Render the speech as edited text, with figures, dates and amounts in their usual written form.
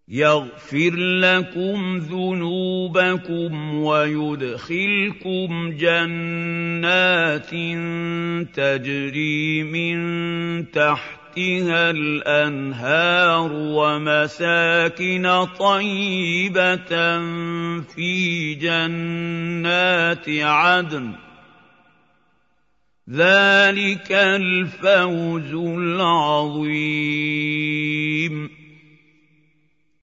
يَغْفِرْ لَكُمْ ذُنُوبَكُمْ وَيُدْخِلْكُمْ جَنَّاتٍ تَجْرِي مِن تَحْتِهَا الْأَنْهَارُ وَمَسَاكِنَ طَيِّبَةً فِي جَنَّاتِ عَدْنٍ ۚ ذَٰلِكَ الْفَوْزُ الْعَظِيمُ